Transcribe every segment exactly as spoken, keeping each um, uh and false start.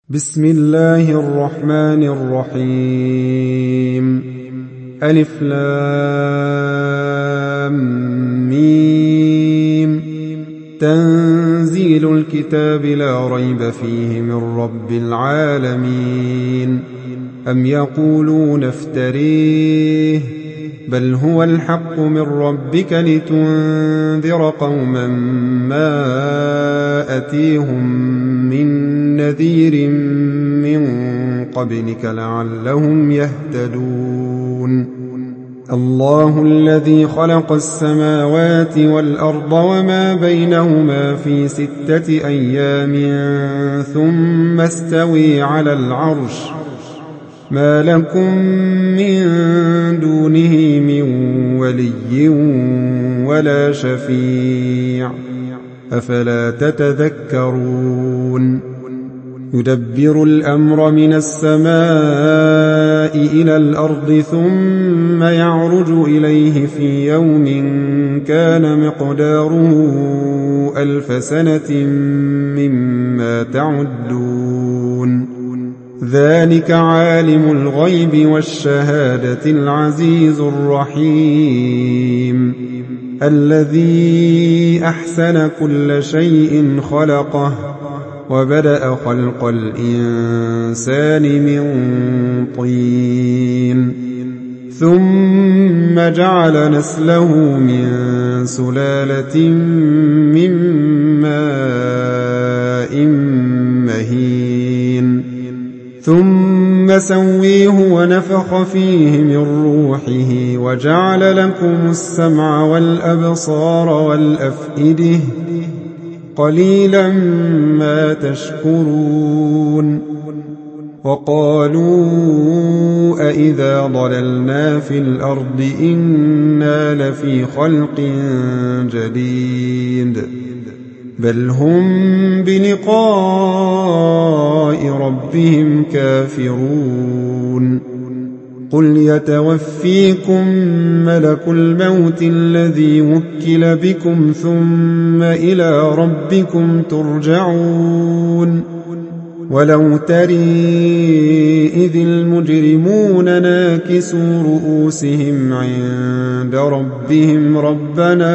بسم الله الرحمن الرحيم. ألف لام ميم. تنزيل الكتاب لا ريب فيه من رب العالمين. أم يقولون افتريه بل هو الحق من ربك لتنذر قوما ما أتيهم من نذير من قبلك لعلهم يهتدون. الله الذي خلق السماوات والأرض وما بينهما في ستة أيام ثم استوي على العرش ما لكم من دونه من ولي ولا شفيع أفلا تتذكرون. يدبر الأمر من السماء إلى الأرض ثم يعرج إليه في يوم كان مقداره ألف سنة مما تعدون. ذلك عالم الغيب والشهادة العزيز الرحيم الذي أحسن كل شيء خلقه وبدأ خلق الإنسان من طين ثم جعل نسله من سلالة من ماء مهين ثم سويه ونفخ فيه من روحه وجعل لكم السمع والأبصار والأفئدة قليلا ما تشكرون. وقالوا أإذا ضللنا في الأرض إنا لفي خلق جديد بل هم بلقاء ربهم كافرون. قل يتوفيكم ملك الموت الذي وكل بكم ثم إلى ربكم ترجعون. ولو تري إذ المجرمون ناكسوا رؤوسهم عند ربهم ربنا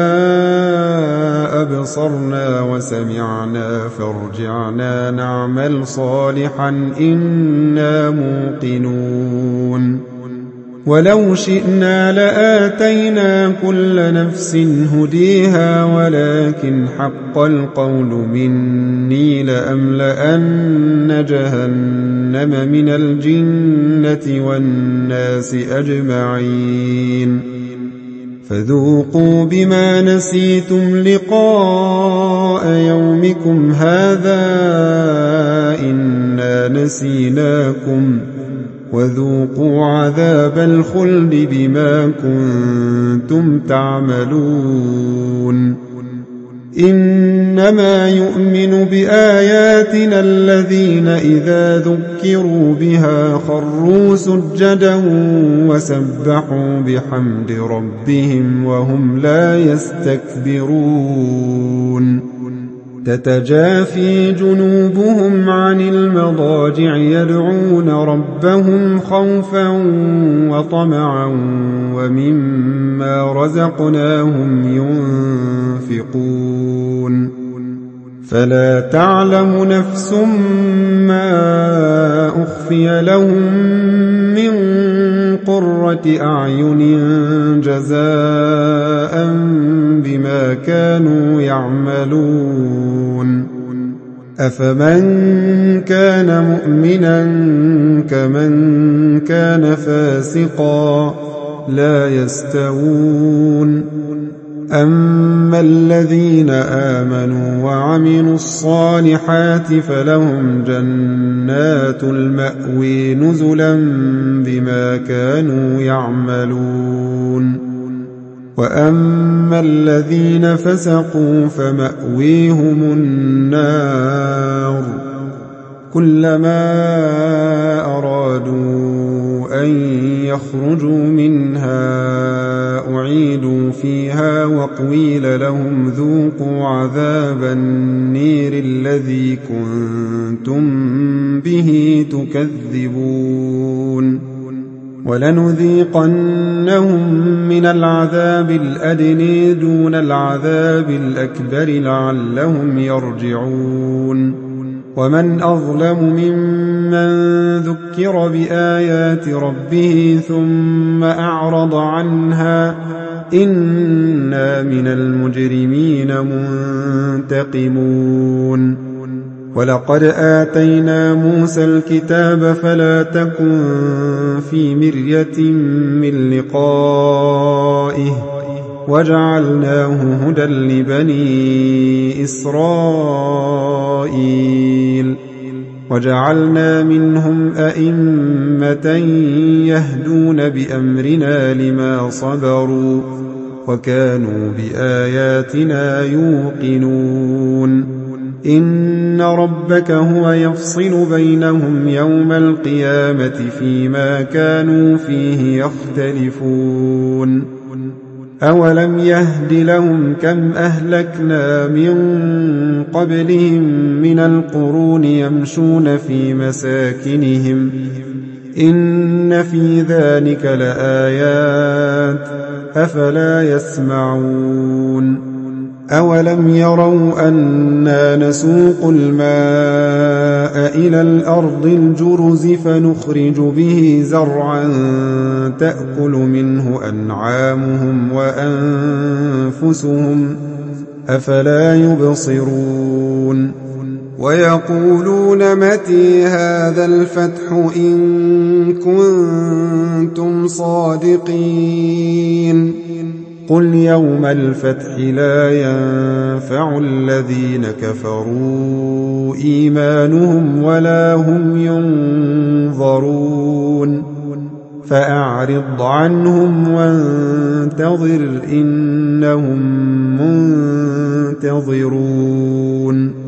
أبصرنا وسمعنا فارجعنا نعمل صالحا إنا موقنون. ولو شئنا لآتينا كل نفس هديها ولكن حق القول مني لأملأن جهنم من الجنة والناس أجمعين. فذوقوا بما نسيتم لقاء يومكم هذا إنا نسيناكم وذوقوا عذاب الخلد بما كنتم تعملون. إنما يؤمن بآياتنا الذين إذا ذكروا بها خروا سجدا وسبحوا بحمد ربهم وهم لا يستكبرون. تتجافي جنوبهم عن المضاجع يدعون ربهم خوفا وطمعا ومما رزقناهم ينفقون. فلا تعلم نفس ما أخفي لهم من قرة أعين جزاء بما كانوا يعملون. أفمن كان مؤمنا كمن كان فاسقا لا يستوون. أما الذين آمنوا وعملوا الصالحات فلهم جنات المأوى نزلا بما كانوا يعملون. وأما الذين فسقوا فمأويهم النار كلما أرادوا أن يخرجوا منها أعيدوا فيها وقيل لهم ذوقوا عذاب النير الذي كنتم به تكذبون ولنذيقنهم من العذاب الأدنى دون العذاب الأكبر لعلهم يرجعون ومن أظلم ممن ذكر بآيات ربه ثم أعرض عنها إنا من المجرمين منتقمون ولقد آتينا موسى الكتاب فلا تكن في مرية من لقائه وجعلناه هدى لبني إسرائيل وجعلنا منهم أئمة يهدون بأمرنا لما صبروا وكانوا بآياتنا يوقنون إن ربك هو يفصل بينهم يوم القيامة فيما كانوا فيه يختلفون أولم يهد لهم كم أهلكنا من قبلهم من القرون يمشون في مساكنهم إن في ذلك لآيات أفلا يسمعون أولم يروا أنا نسوق الماء إلى الأرض الجرز فنخرج به زرعا تأكل منه أنعامهم وأنفسهم أفلا يبصرون ويقولون متى هذا الفتح إن كنتم صادقين قل يوم الفتح لا ينفع الذين كفروا إيمانهم ولا هم ينظرون فأعرض عنهم وانتظر إنهم منتظرون